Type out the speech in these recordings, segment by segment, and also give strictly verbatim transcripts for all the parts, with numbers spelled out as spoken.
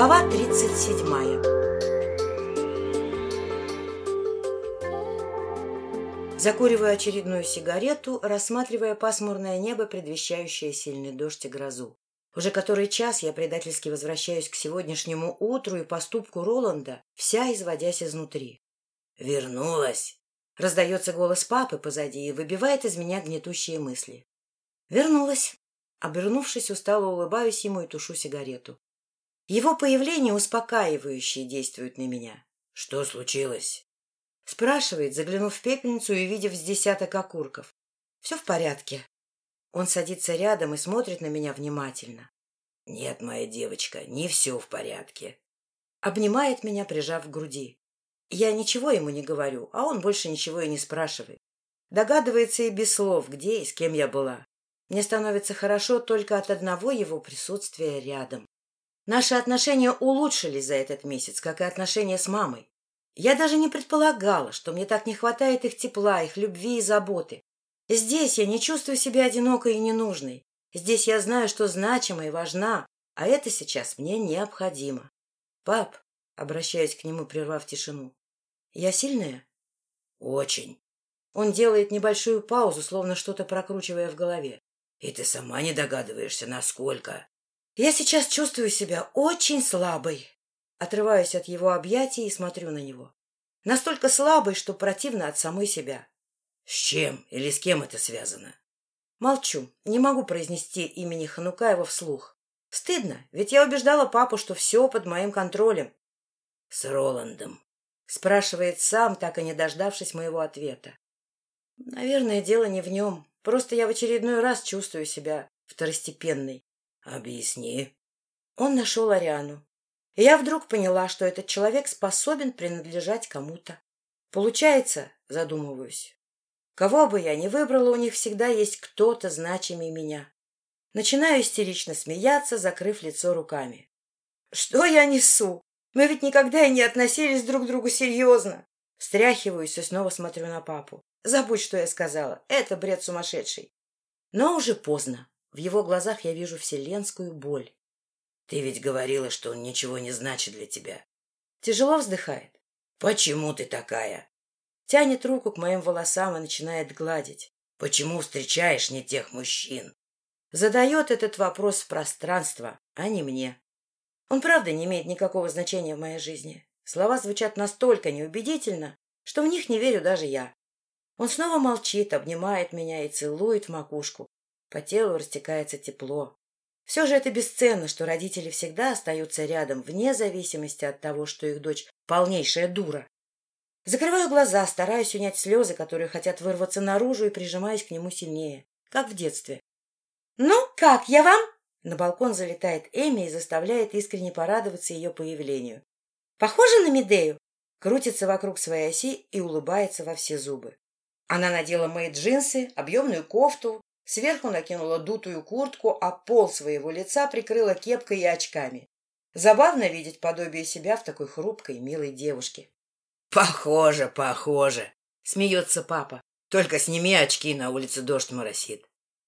Глава тридцать седьмая. Закуриваю очередную сигарету, рассматривая пасмурное небо, предвещающее сильный дождь и грозу. Уже который час я предательски возвращаюсь к сегодняшнему утру и поступку Роланда, вся изводясь изнутри. «Вернулась!» — раздается голос папы позади и выбивает из меня гнетущие мысли. «Вернулась!» Обернувшись, устало улыбаюсь ему и тушу сигарету. Его появление успокаивающе действует на меня. «Что случилось?» Спрашивает, заглянув в пепельницу и увидев с десяток окурков. «Все в порядке». Он садится рядом и смотрит на меня внимательно. «Нет, моя девочка, не все в порядке». Обнимает меня, прижав к груди. Я ничего ему не говорю, а он больше ничего и не спрашивает. Догадывается и без слов, где и с кем я была. Мне становится хорошо только от одного его присутствия рядом. Наши отношения улучшились за этот месяц, как и отношения с мамой. Я даже не предполагала, что мне так не хватает их тепла, их любви и заботы. Здесь я не чувствую себя одинокой и ненужной. Здесь я знаю, что значима и важна, а это сейчас мне необходимо. «Пап», — обращаюсь к нему, прервав тишину, — «я сильная?» «Очень». Он делает небольшую паузу, словно что-то прокручивая в голове. «И ты сама не догадываешься, насколько...» «Я сейчас чувствую себя очень слабой». Отрываюсь от его объятий и смотрю на него. Настолько слабой, что противно от самой себя. «С чем или с кем это связано?» Молчу, не могу произнести имени Ханукаева вслух. Стыдно, ведь я убеждала папу, что все под моим контролем. «С Роландом?» — спрашивает сам, так и не дождавшись моего ответа. Наверное, дело не в нем. Просто я в очередной раз чувствую себя второстепенной. «Объясни». Он нашел Ариану. И я вдруг поняла, что этот человек способен принадлежать кому-то. Получается, задумываюсь, кого бы я ни выбрала, у них всегда есть кто-то значимый меня. Начинаю истерично смеяться, закрыв лицо руками. Что я несу? Мы ведь никогда и не относились друг к другу серьезно. Встряхиваюсь и снова смотрю на папу. Забудь, что я сказала. Это бред сумасшедший. Но уже поздно. В его глазах я вижу вселенскую боль. «Ты ведь говорила, что он ничего не значит для тебя». Тяжело вздыхает. «Почему ты такая?» Тянет руку к моим волосам и начинает гладить. «Почему встречаешь не тех мужчин?» Задает этот вопрос в пространство, а не мне. Он правда не имеет никакого значения в моей жизни. Слова звучат настолько неубедительно, что в них не верю даже я. Он снова молчит, обнимает меня и целует в макушку. По телу растекается тепло. Все же это бесценно, что родители всегда остаются рядом, вне зависимости от того, что их дочь полнейшая дура. Закрываю глаза, стараюсь унять слезы, которые хотят вырваться наружу, и прижимаюсь к нему сильнее, как в детстве. «Ну, как, я вам?» На балкон залетает Эми и заставляет искренне порадоваться ее появлению. «Похоже на Медею?» Крутится вокруг своей оси и улыбается во все зубы. Она надела мои джинсы, объемную кофту, сверху накинула дутую куртку, а пол своего лица прикрыла кепкой и очками. Забавно видеть подобие себя в такой хрупкой, милой девушке. «Похоже, похоже!» — смеется папа. «Только сними очки, на улице дождь моросит».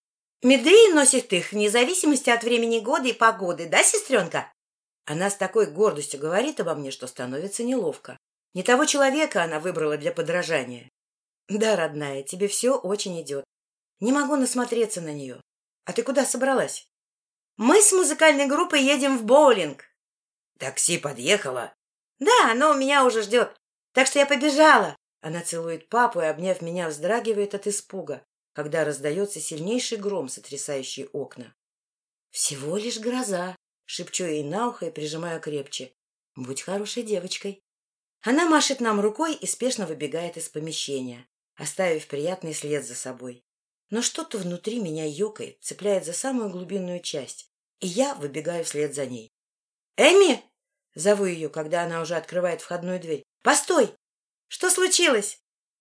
«Медея носит их вне зависимости от времени года и погоды, да, сестренка?» Она с такой гордостью говорит обо мне, что становится неловко. Не того человека она выбрала для подражания. «Да, родная, тебе все очень идет. Не могу насмотреться на нее. А ты куда собралась?» «Мы с музыкальной группой едем в боулинг». «Такси подъехало?» «Да, оно у меня уже ждет. Так что я побежала». Она целует папу и, обняв меня, вздрагивает от испуга, когда раздается сильнейший гром, сотрясающий окна. «Всего лишь гроза», — шепчу ей на ухо и прижимаю крепче. «Будь хорошей девочкой». Она машет нам рукой и спешно выбегает из помещения, оставив приятный след за собой. Но что-то внутри меня ёкает, цепляет за самую глубинную часть, и я выбегаю вслед за ней. «Эми!» — зову ее, когда она уже открывает входную дверь. «Постой! Что случилось?»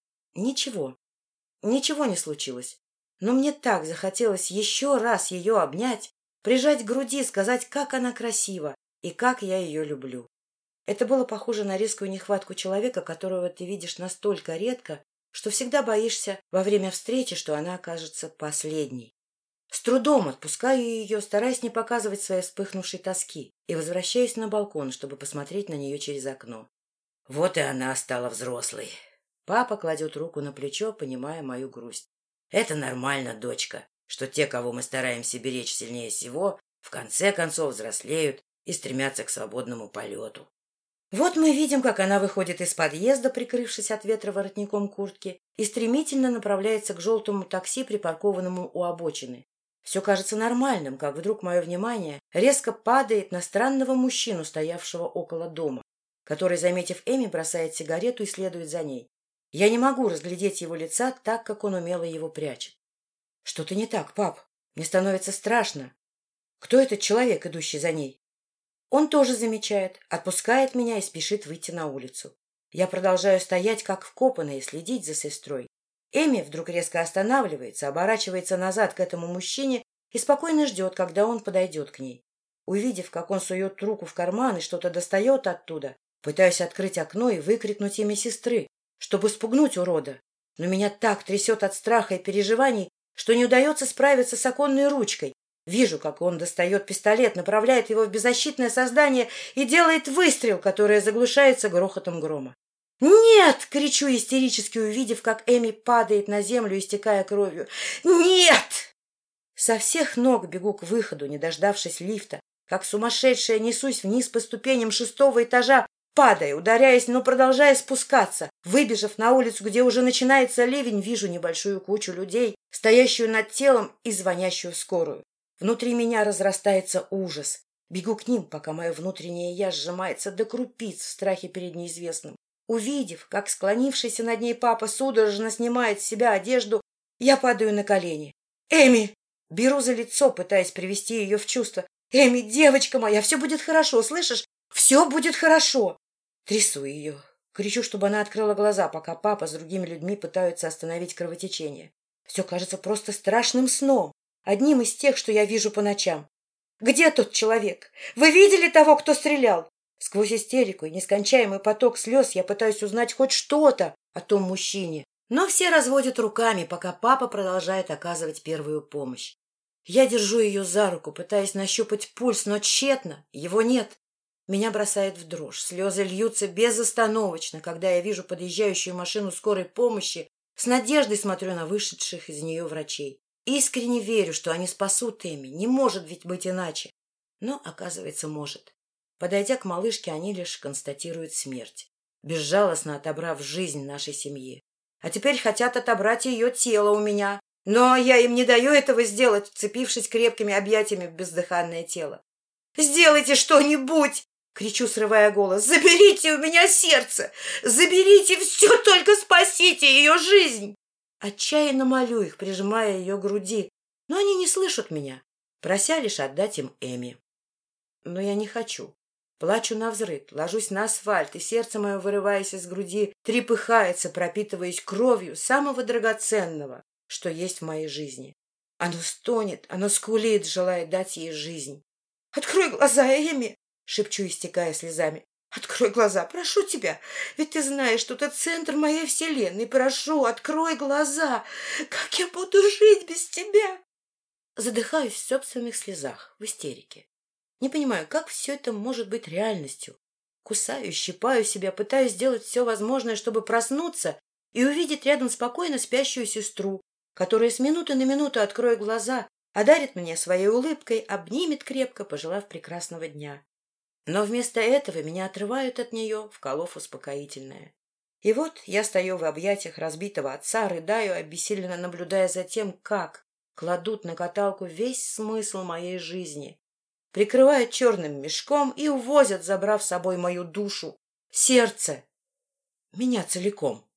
Ничего. Ничего не случилось. Но мне так захотелось еще раз ее обнять, прижать к груди, сказать, как она красива и как я ее люблю. Это было похоже на резкую нехватку человека, которого ты видишь настолько редко, что всегда боишься во время встречи, что она окажется последней. С трудом отпускаю ее, стараясь не показывать своей вспыхнувшей тоски, и возвращаюсь на балкон, чтобы посмотреть на нее через окно. Вот и она стала взрослой. Папа кладет руку на плечо, понимая мою грусть. Это нормально, дочка, что те, кого мы стараемся беречь сильнее всего, в конце концов взрослеют и стремятся к свободному полету. Вот мы видим, как она выходит из подъезда, прикрывшись от ветра воротником куртки, и стремительно направляется к желтому такси, припаркованному у обочины. Все кажется нормальным, как вдруг мое внимание резко падает на странного мужчину, стоявшего около дома, который, заметив Эми, бросает сигарету и следует за ней. Я не могу разглядеть его лица так, как он умело его прячет. Что-то не так, пап. Мне становится страшно. Кто этот человек, идущий за ней? Он тоже замечает, отпускает меня и спешит выйти на улицу. Я продолжаю стоять, как вкопанная, и следить за сестрой. Эми вдруг резко останавливается, оборачивается назад к этому мужчине и спокойно ждет, когда он подойдет к ней. Увидев, как он сует руку в карман и что-то достает оттуда, пытаюсь открыть окно и выкрикнуть имя сестры, чтобы спугнуть урода. Но меня так трясет от страха и переживаний, что не удается справиться с оконной ручкой. Вижу, как он достает пистолет, направляет его в беззащитное создание и делает выстрел, который заглушается грохотом грома. «Нет!» — кричу истерически, увидев, как Эми падает на землю, истекая кровью. «Нет!» Со всех ног бегу к выходу, не дождавшись лифта. Как сумасшедшая несусь вниз по ступеням шестого этажа, падая, ударяясь, но продолжая спускаться. Выбежав на улицу, где уже начинается ливень, вижу небольшую кучу людей, стоящую над телом и звонящую в скорую. Внутри меня разрастается ужас. Бегу к ним, пока мое внутреннее «я» сжимается до крупиц в страхе перед неизвестным. Увидев, как склонившийся над ней папа судорожно снимает с себя одежду, я падаю на колени. «Эми!» Беру за лицо, пытаясь привести ее в чувство. «Эми, девочка моя, все будет хорошо, слышишь? Все будет хорошо!» Трясу ее. Кричу, чтобы она открыла глаза, пока папа с другими людьми пытаются остановить кровотечение. Все кажется просто страшным сном, одним из тех, что я вижу по ночам. «Где тот человек? Вы видели того, кто стрелял?» Сквозь истерику и нескончаемый поток слез я пытаюсь узнать хоть что-то о том мужчине. Но все разводят руками, пока папа продолжает оказывать первую помощь. Я держу ее за руку, пытаясь нащупать пульс, но тщетно, его нет. Меня бросает в дрожь, слезы льются безостановочно, когда я вижу подъезжающую машину скорой помощи, с надеждой смотрю на вышедших из нее врачей. Искренне верю, что они спасут Эми, не может ведь быть иначе. Но, оказывается, может. Подойдя к малышке, они лишь констатируют смерть, безжалостно отобрав жизнь нашей семьи. А теперь хотят отобрать ее тело у меня. Но я им не даю этого сделать, вцепившись крепкими объятиями в бездыханное тело. «Сделайте что-нибудь!» — кричу, срывая голос. «Заберите у меня сердце! Заберите все, только спасите ее жизнь!» Отчаянно молю их, прижимая ее к груди, но они не слышат меня, прося лишь отдать им Эми. Но я не хочу. Плачу навзрыд, ложусь на асфальт, и сердце мое, вырываясь из груди, трепыхается, пропитываясь кровью самого драгоценного, что есть в моей жизни. Оно стонет, оно скулит, желая дать ей жизнь. «Открой глаза, Эми!» — шепчу, истекая слезами. «Открой глаза, прошу тебя, ведь ты знаешь, что это центр моей вселенной. Прошу, открой глаза! Как я буду жить без тебя?» Задыхаюсь в собственных слезах, в истерике. Не понимаю, как все это может быть реальностью. Кусаю, щипаю себя, пытаюсь сделать все возможное, чтобы проснуться и увидеть рядом спокойно спящую сестру, которая с минуты на минуту откроет глаза, одарит меня своей улыбкой, обнимет крепко, пожелав прекрасного дня. Но вместо этого меня отрывают от нее, вколов успокоительное. И вот я стою в объятиях разбитого отца, рыдаю, обессиленно наблюдая за тем, как кладут на каталку весь смысл моей жизни, прикрывают черным мешком и увозят, забрав с собой мою душу, сердце, меня целиком.